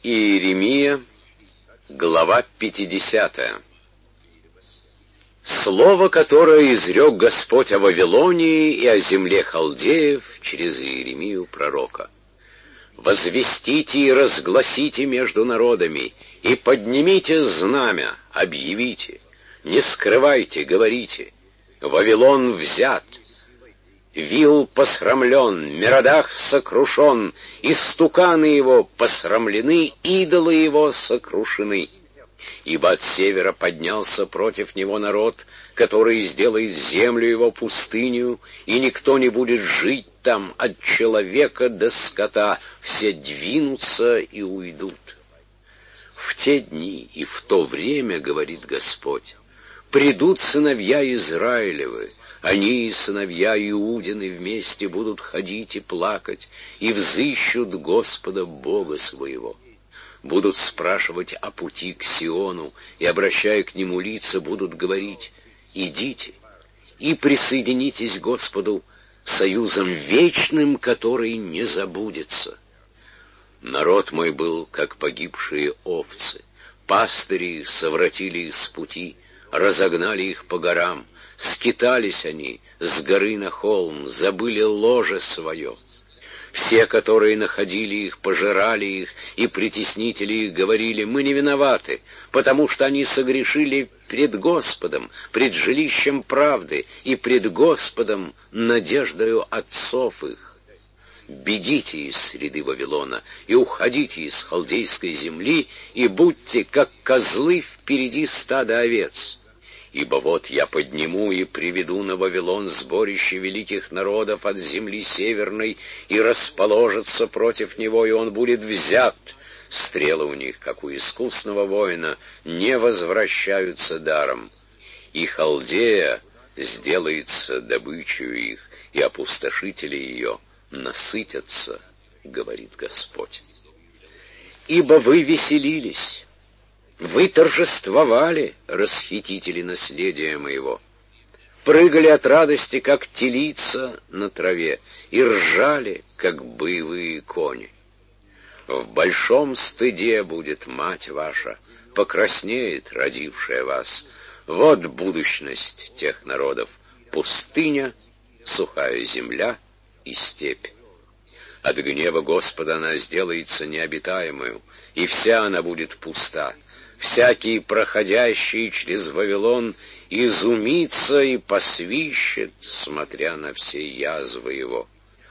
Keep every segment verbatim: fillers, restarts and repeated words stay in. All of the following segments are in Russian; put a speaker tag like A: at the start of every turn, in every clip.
A: Иеремия, глава пятидесятая. Слово, которое изрек Господь о Вавилонии и о земле халдеев через Иеремию пророка. «Возвестите и разгласите между народами, и поднимите знамя, объявите, не скрывайте, говорите, Вавилон взят, Вил посрамлен, Меродах сокрушен, истуканы его посрамлены, идолы его сокрушены. Ибо от севера поднялся против него народ, который сделает землю его пустынью, и никто не будет жить там от человека до скота, все двинутся и уйдут. В те дни и в то время, говорит Господь, придут сыновья Израилевы, они и сыновья Иудины вместе будут ходить и плакать, и взыщут Господа Бога своего. Будут спрашивать о пути к Сиону, и, обращая к нему лица, будут говорить: «Идите и присоединитесь к Господу союзом вечным, который не забудется». Народ мой был, как погибшие овцы, пастыри их совратили их с пути, разогнали их по горам, скитались они с горы на холм, забыли ложе свое. Все, которые находили их, пожирали их, и притеснители их говорили: «Мы не виноваты, потому что они согрешили пред Господом, пред жилищем правды, и пред Господом надеждою отцов их». Бегите из среды Вавилона и уходите из халдейской земли, и будьте, как козлы впереди стада овец. Ибо вот я подниму и приведу на Вавилон сборище великих народов от земли северной, и расположатся против него, и он будет взят. Стрелы у них, как у искусного воина, не возвращаются даром. И Халдея сделается добычей их, и опустошители ее насытятся, говорит Господь. Ибо вы веселились, вы торжествовали, расхитители наследия моего, прыгали от радости, как телица на траве, и ржали, как боевые кони. В большом стыде будет мать ваша, покраснеет родившая вас. Вот будущность тех народов: пустыня, сухая земля и степь. От гнева Господа она сделается необитаемою, и вся она будет пуста. Всякий, проходящий через Вавилон, изумится и посвищет, смотря на все язвы его.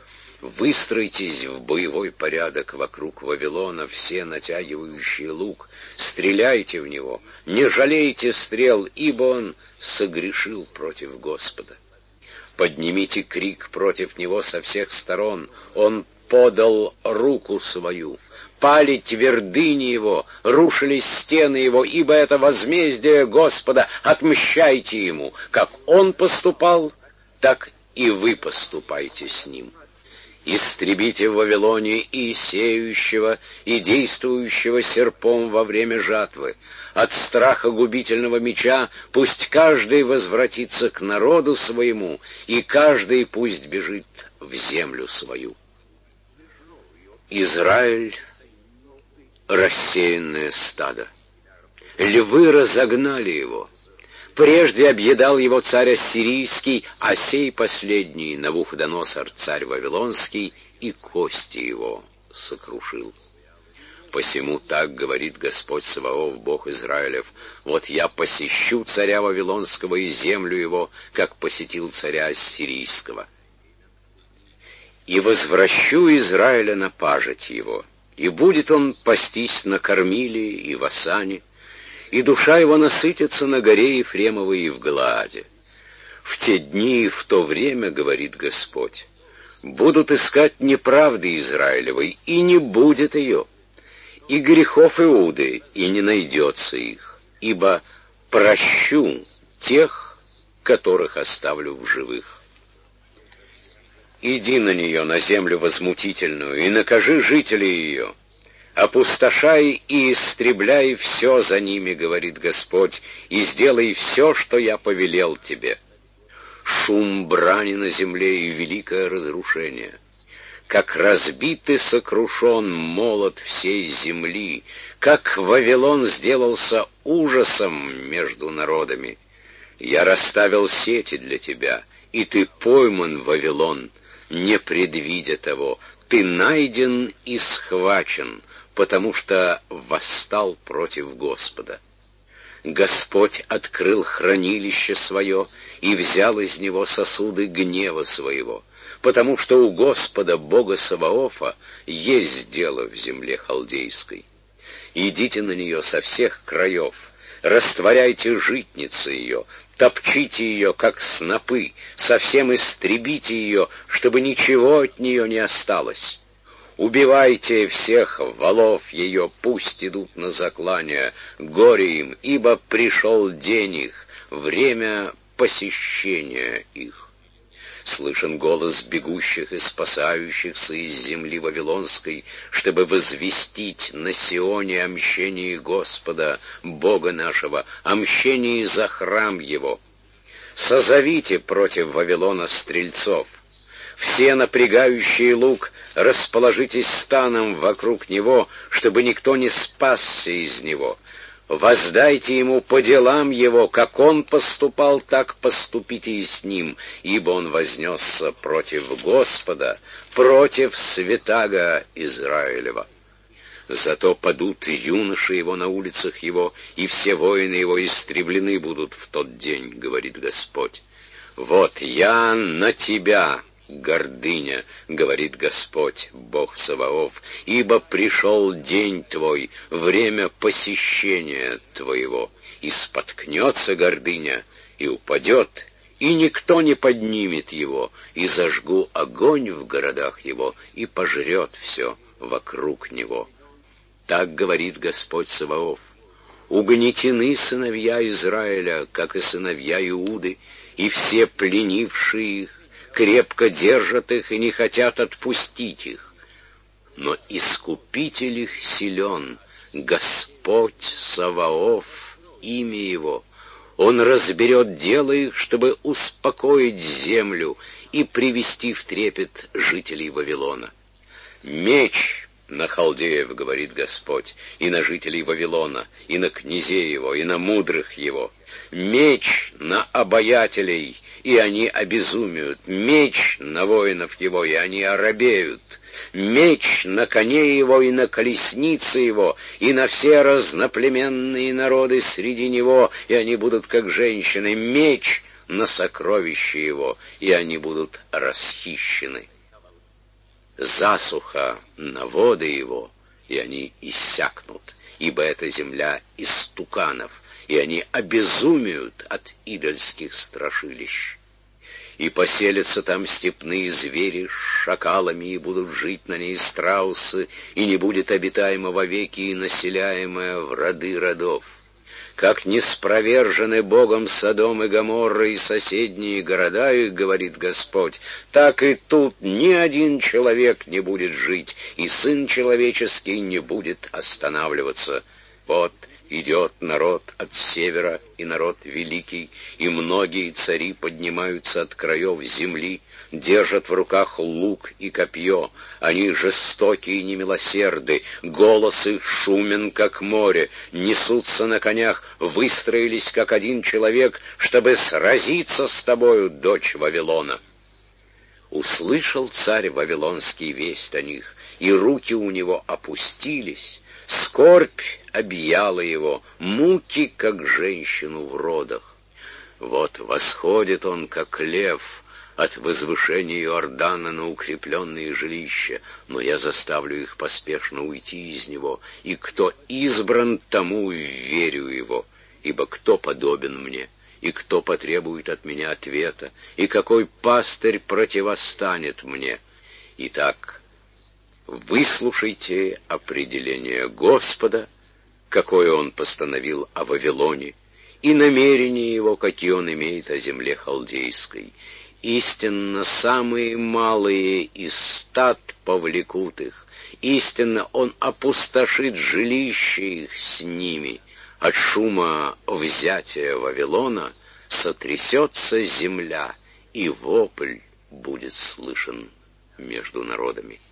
A: Выстройтесь в боевой порядок вокруг Вавилона, все натягивающие лук, стреляйте в него, не жалейте стрел, ибо он согрешил против Господа. Поднимите крик против него со всех сторон, он подал руку свою. Пали твердыни его, рушились стены его, ибо это возмездие Господа, отмщайте ему. Как он поступал, так и вы поступайте с ним. Истребите в Вавилоне и сеющего, и действующего серпом во время жатвы. От страха губительного меча пусть каждый возвратится к народу своему, и каждый пусть бежит в землю свою. Израиль — рассеянное стадо. Львы разогнали его. Прежде объедал его царь ассирийский, а сей последний, Навуходоносор, царь вавилонский, и кости его сокрушил. Посему так говорит Господь Саваоф, Бог Израилев: вот я посещу царя вавилонского и землю его, как посетил царя ассирийского. И возвращу Израиля на пажить его, и будет он пастись на Кормиле и в Асане, и душа его насытится на горе Ефремовой и в Галааде. В те дни и в то время, говорит Господь, будут искать неправды Израилевой, и не будет ее, и грехов Иуды, и не найдется их, ибо прощу тех, которых оставлю в живых. Иди на нее, на землю возмутительную, и накажи жителей ее. Опустошай и истребляй все за ними, говорит Господь, и сделай все, что я повелел тебе. Шум брани на земле и великое разрушение. как разбит и сокрушен молот всей земли, как Вавилон сделался ужасом между народами. Я расставил сети для тебя, и ты пойман, Вавилон, не предвидя того. Ты найден и схвачен, потому что восстал против Господа. Господь открыл хранилище свое и взял из него сосуды гнева своего, потому что у Господа, Бога Саваофа, есть дело в земле халдейской. Идите на нее со всех краев, растворяйте житницы ее, топчите ее, как снопы, совсем истребите ее, чтобы ничего от нее не осталось. Убивайте всех волов ее, пусть идут на заклание, горе им, ибо пришел день их, время посещения их. Слышен голос бегущих и спасающихся из земли вавилонской, чтобы возвестить на Сионе о мщении Господа, Бога нашего, о мщении за храм Его. Созовите против Вавилона стрельцов. Все напрягающие лук расположитесь станом вокруг него, чтобы никто не спасся из него. Воздайте ему по делам его, как он поступал, так поступите и с ним, ибо он вознесся против Господа, против святаго Израилева. Зато падут юноши его на улицах его, и все воины его истреблены будут в тот день, говорит Господь. Вот я на тебя, гордыня, говорит Господь, Бог Саваоф, ибо пришел день твой, время посещения твоего, и споткнется гордыня, и упадет, и никто не поднимет его, и зажгу огонь в городах его, и пожрет все вокруг него. Так говорит Господь Саваоф. Угнетены сыновья Израиля, как и сыновья Иуды, и все пленившие их крепко держат их и не хотят отпустить их. Но Искупитель их силен, Господь Саваоф, имя Его. Он разберет дело их, чтобы успокоить землю и привести в трепет жителей Вавилона. Меч на халдеев, говорит Господь, и на жителей Вавилона, и на князей его, и на мудрых его. Меч на обаятелей, и они обезумеют. Меч на воинов его, и они оробеют. Меч на коне его и на колеснице его, и на все разноплеменные народы среди него, и они будут как женщины. Меч на сокровища его, и они будут расхищены. Засуха на воды его, и они иссякнут, ибо эта земля истуканов, и они обезумеют от идольских страшилищ. И поселятся там степные звери с шакалами, и будут жить на ней страусы, и не будет обитаема вовеки и населяемая в роды родов. Как не спровержены Богом Содом и Гоморра и соседние города их, говорит Господь, так и тут ни один человек не будет жить, и Сын Человеческий не будет останавливаться. Вот идет народ от севера, и народ великий, и многие цари поднимаются от краев земли, держат в руках лук и копье, они жестоки и немилосерды, голос их шумен, как море, несутся на конях, выстроились, как один человек, чтобы сразиться с тобою, дочь Вавилона. Услышал царь Вавилонский весть о них, и руки у него опустились, скорбь объяла его, муки, как женщину в родах. Вот восходит он, как лев, от возвышения Иордана на укрепленные жилища, но я заставлю их поспешно уйти из него, и кто избран, тому верю его, ибо кто подобен мне, и кто потребует от меня ответа, и какой пастырь противостанет мне. Итак, выслушайте определение Господа, какое Он постановил о Вавилоне, и намерения Его, какие Он имеет о земле халдейской. Истинно, самые малые из стад повлекут их, истинно Он опустошит жилище их с ними. От шума взятия Вавилона сотрясется земля, и вопль будет слышен между народами.